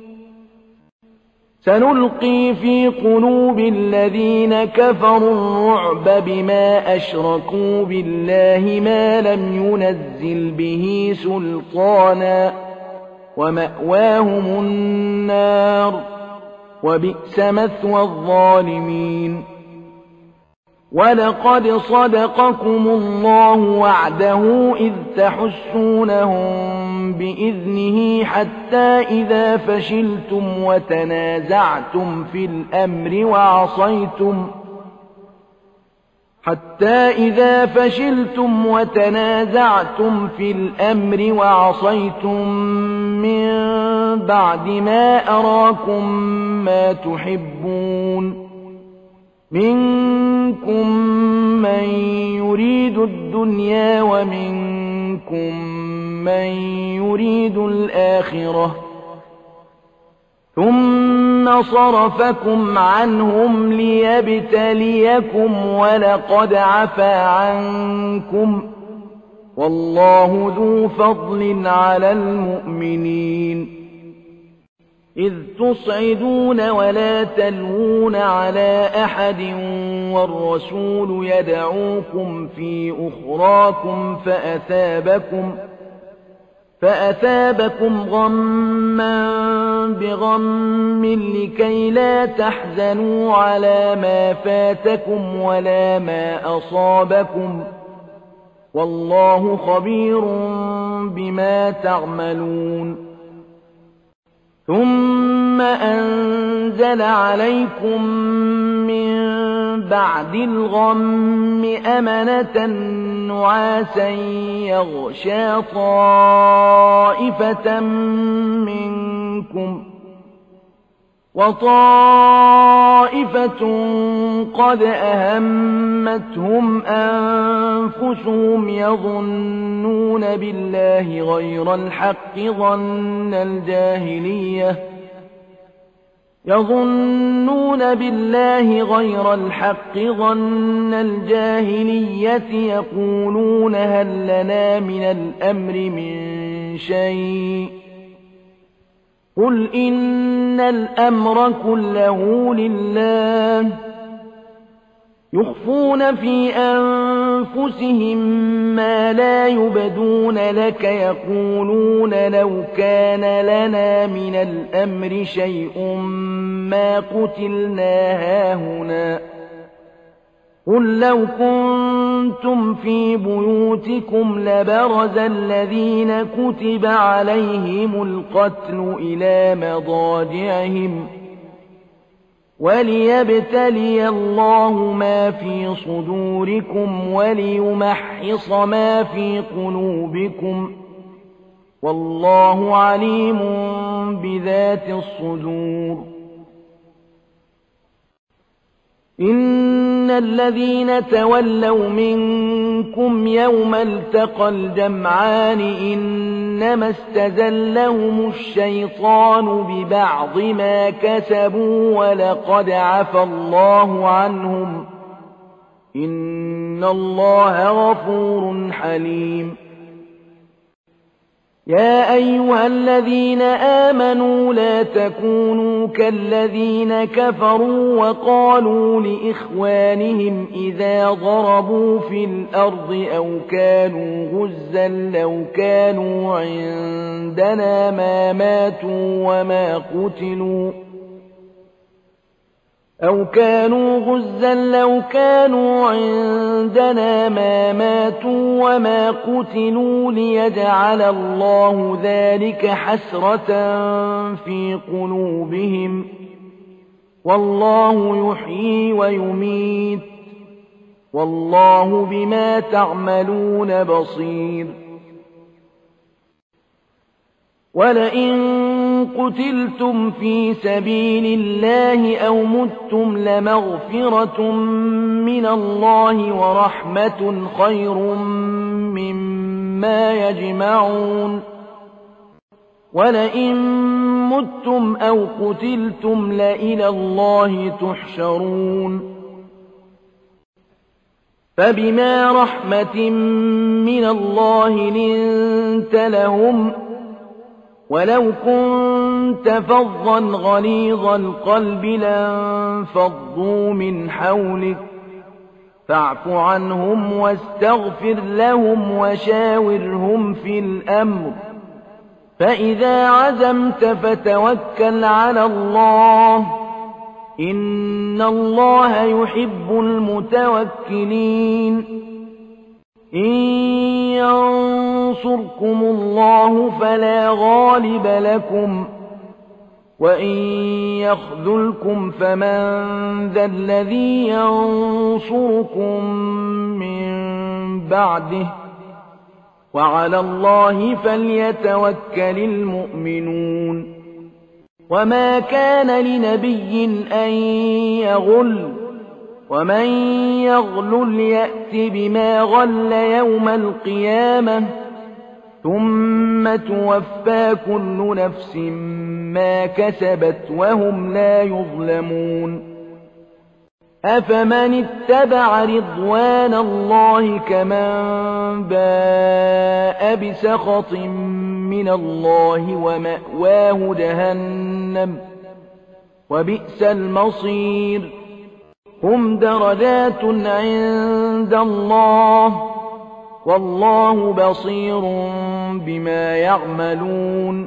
سنلقي في قلوب الذين كفروا الرعب بما أشركوا بالله ما لم ينزل به سلطانا ومأواهم النار وبئس مثوى الظالمين. ولقد صدقكم الله وعده إذ تحسونهم بإذنه حتى إذا فشلتم وتنازعتم في الأمر وعصيتم حتى إذا فشلتم وتنازعتم في الأمر وعصيتم من بعد ما أراكم ما تحبون منكم من يريد الدنيا ومنكم من يريد الآخرة ثم صرفكم عنهم ليبتليكم ولقد عفا عنكم والله ذو فضل على المؤمنين إذ تصعدون ولا تلوون على أحد والرسول يدعوكم في أخراكم فأثابكم فأثابكم غما بغم لكي لا تحزنوا على ما فاتكم ولا ما أصابكم والله خبير بما تعملون ثم أنزل عليكم من بعد الغم أمنة نعاسا يغشى طائفة منكم وطائفة قد أهمتهم أنفسهم يظنون بالله غير الحق ظن الجاهلية يظنون بالله غير الحق ظن الجاهلية يقولون هل لنا من الأمر من شيء قل إن الأمر كله لله يخفون في أنفسهم ما لا يبدون لك يقولون لو كان لنا من الأمر شيء ما قتلنا هاهنا قل لو كنتم في بيوتكم لبرز الذين كتب عليهم القتل إلى مضاجعهم وليبتلي الله ما في صدوركم وليمحص ما في قلوبكم والله عليم بذات الصدور إن الذين تولوا منكم يوم التقى الجمعان إنما استزلهم الشيطان ببعض ما كسبوا ولقد عفى الله عنهم إن الله غفور حليم يا أيها الذين آمنوا لا تكونوا كالذين كفروا وقالوا لإخوانهم إذا ضربوا في الأرض أو كانوا غزا لو كانوا عندنا ما ماتوا وما قتلوا أو كانوا غزا لو كانوا عندنا ما ماتوا وما قتلوا ليجعل الله ذلك حسرة في قلوبهم والله يحيي ويميت والله بما تعملون بصير ولئن قتلتم في سبيل الله أو متم لمغفرة من الله ورحمة خير مما يجمعون ولئن متم أو قتلتم لإلى الله تحشرون فبما رحمة من الله لنت لهم ولو كنت فظا غليظ القلب لانفضوا من حولك فاعف عنهم واستغفر لهم وشاورهم في الأمر فإذا عزمت فتوكل على الله إن الله يحب المتوكلين إن ينصركم الله فلا غالب لكم وإن يخذلكم فمن ذا الذي ينصركم من بعده وعلى الله فليتوكل المؤمنون وما كان لنبي أن يغل ومن يغلل يأت بما غل يوم القيامة ثم توفى كل نفس ما كسبت وهم لا يظلمون أفمن اتبع رضوان الله كمن باء بسخط من الله ومأواه جهنم وبئس المصير هم درجات عند الله والله بصير بما يعملون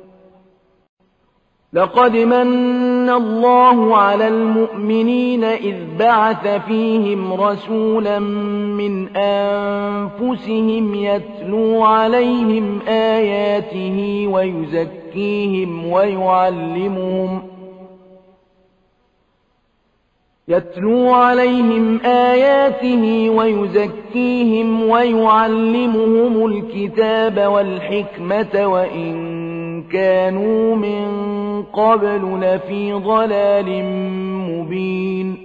لقد من الله على المؤمنين إذ بعث فيهم رسولا من أنفسهم يتلو عليهم آياته ويزكيهم ويعلمهم يتلو عليهم آياته ويزكيهم ويعلمهم الكتاب والحكمة وإن كانوا من قبل لفي ضلال مبين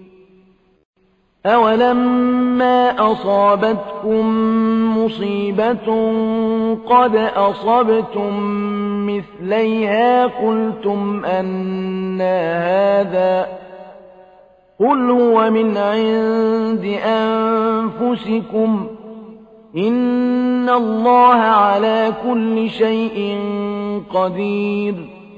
أولما أصابتكم مصيبة قد أصبتم مثليها قلتم أنى هذا قل هو من عند أنفسكم إن الله على كل شيء قدير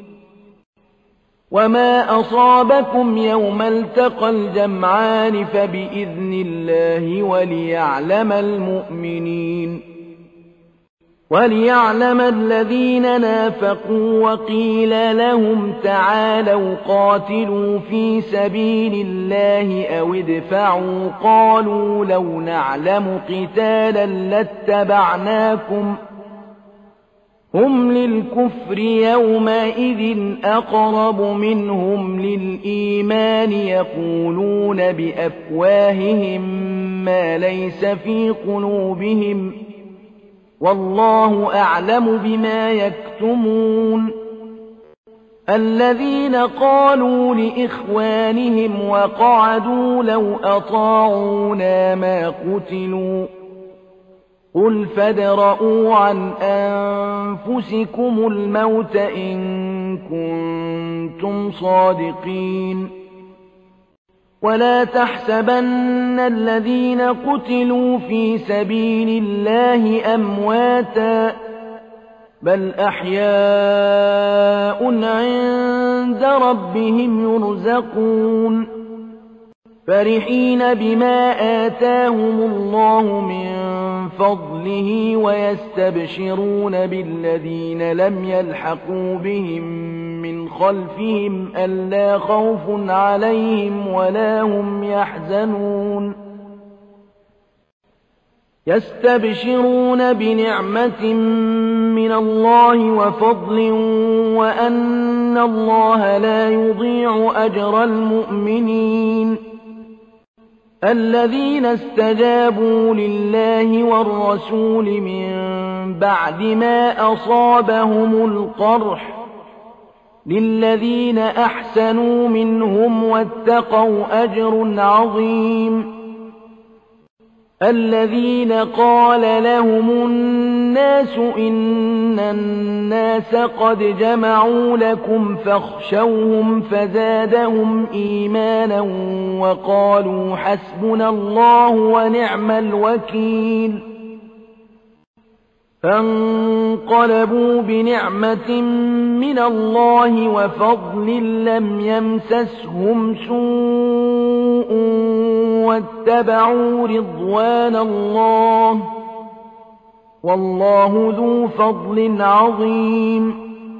وما أصابكم يوم التقى الجمعان فبإذن الله وليعلم المؤمنين وليعلم الذين نافقوا وقيل لهم تعالوا قاتلوا في سبيل الله أو ادفعوا قالوا لو نعلم قتالا لاتبعناكم هم للكفر يومئذ أقرب منهم للإيمان يقولون بأفواههم ما ليس في قلوبهم والله أعلم بما يكتمون الذين قالوا لإخوانهم وقعدوا لو أطاعونا ما قتلوا قل فادرءوا عن أنفسكم الموت إن كنتم صادقين ولا تحسبن الذين قتلوا في سبيل الله أمواتا بل أحياء عند ربهم يرزقون فرحين بما آتاهم الله من فضله ويستبشرون بالذين لم يلحقوا بهم من خلفهم ألا خوف عليهم ولا هم يحزنون يستبشرون بنعمة من الله وفضل وأن الله لا يضيع أجر المؤمنين الذين استجابوا لله والرسول من بعد ما أصابهم القرح للذين أحسنوا منهم واتقوا أجر عظيم الذين قال لهم الناس إن الناس قد جمعوا لكم فاخشوهم فزادهم إيمانا وقالوا حسبنا الله ونعم الوكيل فانقلبوا بنعمة من الله وفضل لم يمسسهم سوء واتبعوا رضوان الله والله ذو فضل عظيم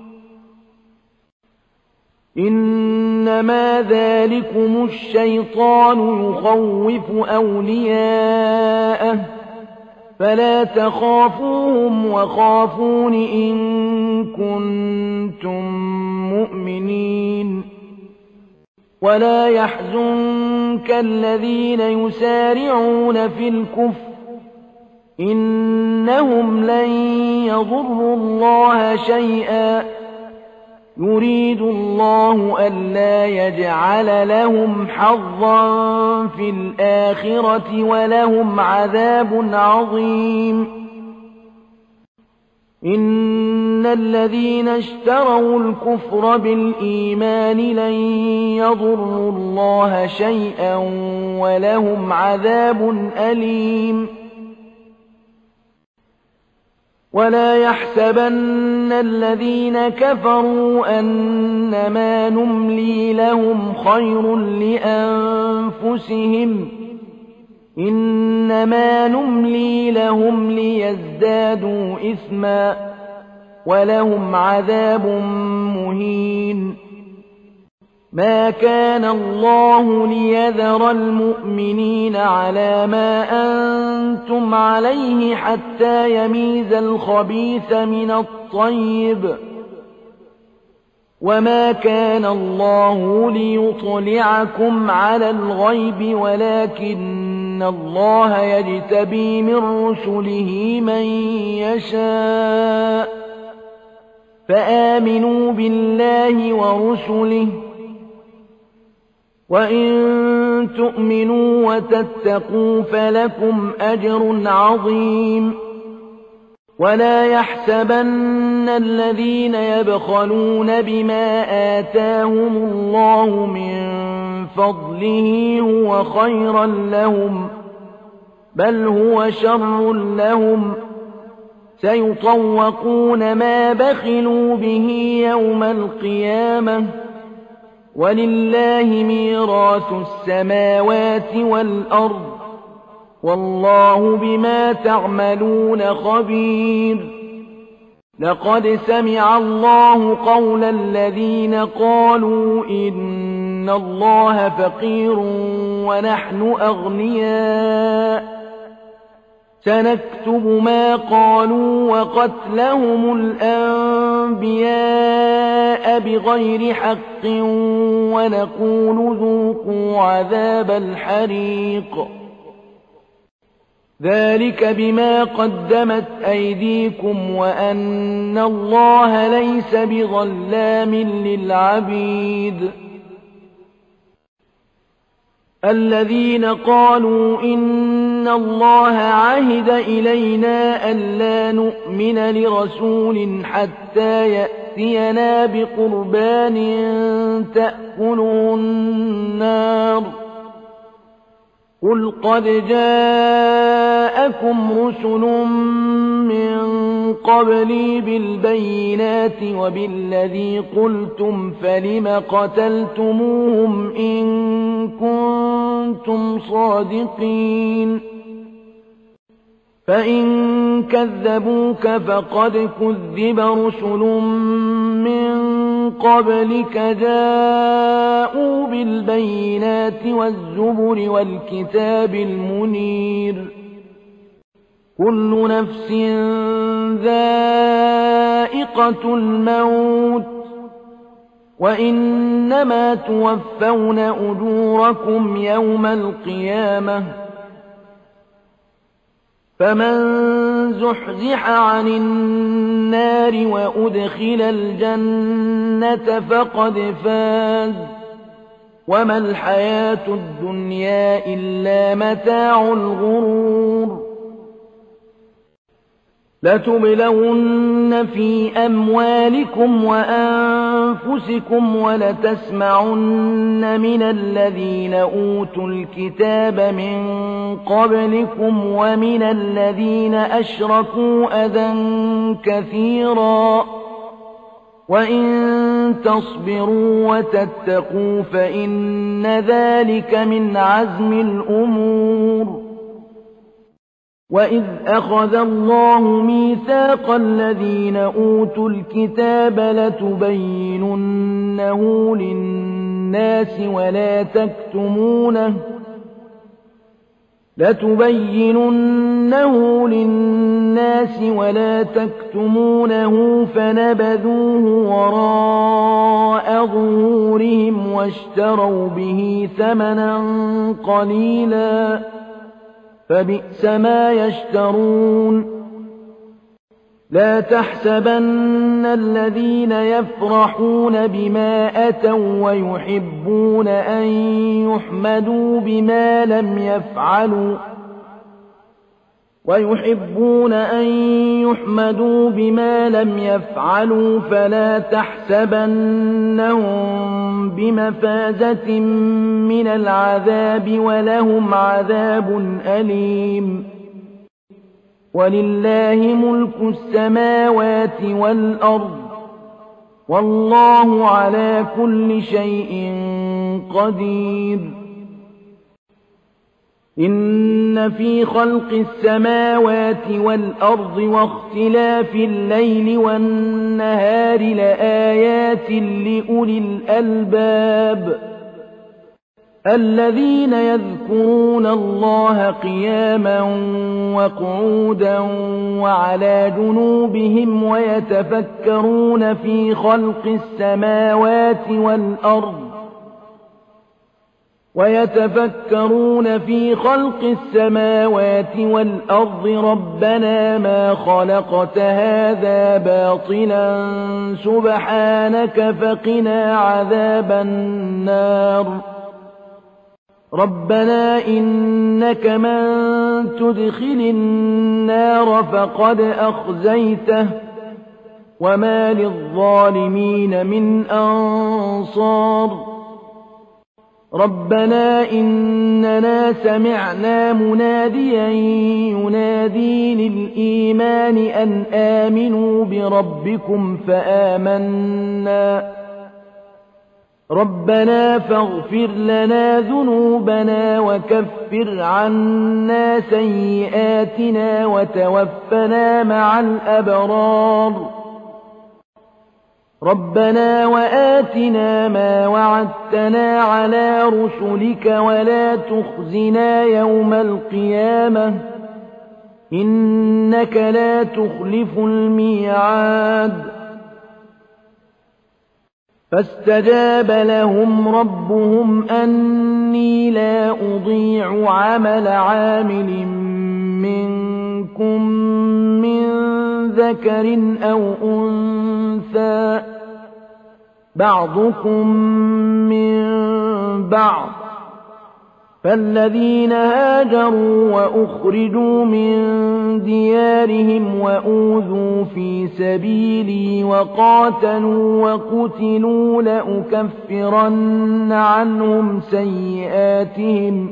إنما ذلكم الشيطان يخوف أولياءه فلا تخافوهم وخافون إن كنتم مؤمنين ولا يحزنك الذين يسارعون في الكفر إنهم لن يضروا الله شيئا يريد الله ألا يجعل لهم حظا في الآخرة ولهم عذاب عظيم إن الذين اشتروا الكفر بالإيمان لن يضروا الله شيئا ولهم عذاب أليم ولا يحسبن الذين كفروا أنما نملي لهم خير لأنفسهم إنما نملي لهم ليزدادوا إثما ولهم عذاب مهين ما كان الله ليذر المؤمنين على ما أنتم عليه حتى يميز الخبيث من الطيب وما كان الله ليطلعكم على الغيب ولكن الله يجتبي من رسله من يشاء فآمنوا بالله ورسله وإن تؤمنوا وتتقوا فلكم أجر عظيم ولا يحسبن الذين يبخلون بما آتاهم الله من فضله هو خيرا لهم بل هو شر لهم سيطوقون ما بخلوا به يوم القيامة ولله ميراث السماوات والأرض والله بما تعملون خبير لقد سمع الله قول الذين قالوا إن الله فقير ونحن أغنياء سنكتب ما قالوا وقتلهم الأنبياء بغير حق ونقول ذوقوا عذاب الحريق ذلك بما قدمت أيديكم وأن الله ليس بظلام للعبيد الذين قالوا إن الله عهد إلينا ألا نؤمن لرسول حتى يأتينا بقربان تأكله النار قل قد جاءكم رسل من قبلي بالبينات وبالذي قلتم فلم قتلتموهم إن كنتم صادقين فإن كذبوك فقد كذب رسل من قبلك جاءوا بالبينات والزبر والكتاب المنير كل نفس ذائقة الموت وإنما توفون أجوركم يوم القيامة فمن زحزح عن النار وأدخل الجنة فقد فاز وما الحياة الدنيا إلا متاع الغرور لتبلون في أموالكم وأنفسكم ولتسمعن من الذين أوتوا الكتاب من قبلكم ومن الذين أشركوا أذى كثيرا وإن تصبروا وتتقوا فإن ذلك من عزم الأمور وإذ أخذ الله ميثاق الذين أوتوا الكتاب لتبيننه للناس ولا تكتمونه لتبيننه للناس ولا تكتمونه فنبذوه وراء ظهورهم واشتروا به ثمنا قليلا فبئس ما يشترون لا تحسبن الذين يفرحون بما أتوا ويحبون أن يحمدوا بما لم يفعلوا ويحبون أن يحمدوا بما لم يفعلوا فلا تحسبنهم بمفازة من العذاب ولهم عذاب أليم ولله ملك السماوات والأرض والله على كل شيء قدير إن في خلق السماوات والأرض واختلاف الليل والنهار لآيات لأولي الألباب الذين يذكرون الله قياما وقعودا وعلى جنوبهم ويتفكرون في خلق السماوات والأرض ويتفكرون في خلق السماوات والأرض ربنا ما خلقت هذا باطلا سبحانك فقنا عذاب النار ربنا إنك من تدخل النار فقد أخزيته وما للظالمين من أنصار ربنا إننا سمعنا مناديا ينادي للإيمان أن آمنوا بربكم فآمنا ربنا فاغفر لنا ذنوبنا وكفر عنا سيئاتنا وتوفنا مع الأبرار ربنا وآتنا ما وعدتنا على رسلك ولا تخزنا يوم القيامة إنك لا تخلف الميعاد فاستجاب لهم ربهم أني لا أضيع عمل عامل منكم من ذكر أو أنثى بعضكم من بعض فالذين هاجروا وأخرجوا من ديارهم وأوذوا في سبيلي وقاتلوا وقتلوا لأكفرن عنهم سيئاتهم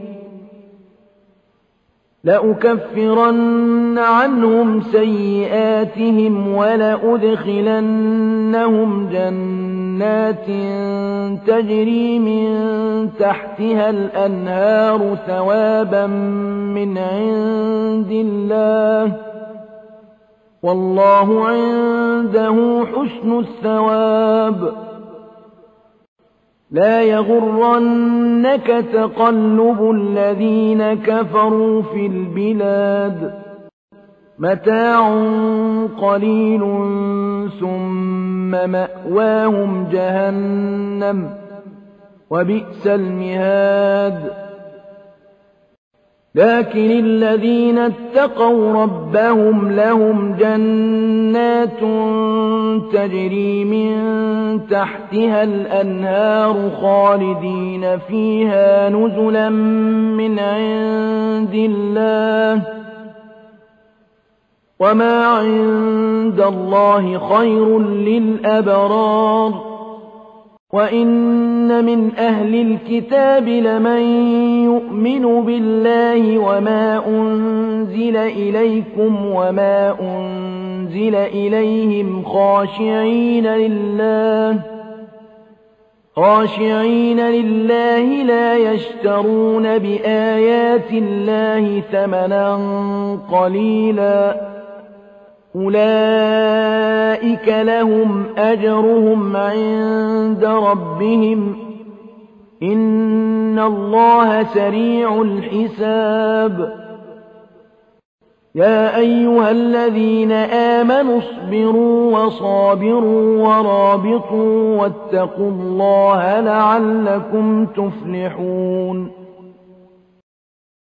لأكفرن عنهم سيئاتهم ولأدخلنهم جنات تجري من تحتها الأنهار ثوابا من عند الله والله عنده حسن الثواب لا يغرنك تقلب الذين كفروا في البلاد متاع قليل ثم مأواهم جهنم وبئس المهاد لكن الذين اتقوا ربهم لهم جنات تجري من تحتها الأنهار خالدين فيها نزلا من عند الله وما عند الله خير للأبرار وإن من أهل الكتاب لمن يؤمن بالله وما أنزل إليكم وما أنزل إليهم خاشعين لله خاشعين لله لا يشترون بآيات الله ثمنا قليلا أولئك لهم أجرهم عند ربهم إن الله سريع الحساب يا أيها الذين آمنوا اصبروا وصابروا ورابطوا واتقوا الله لعلكم تفلحون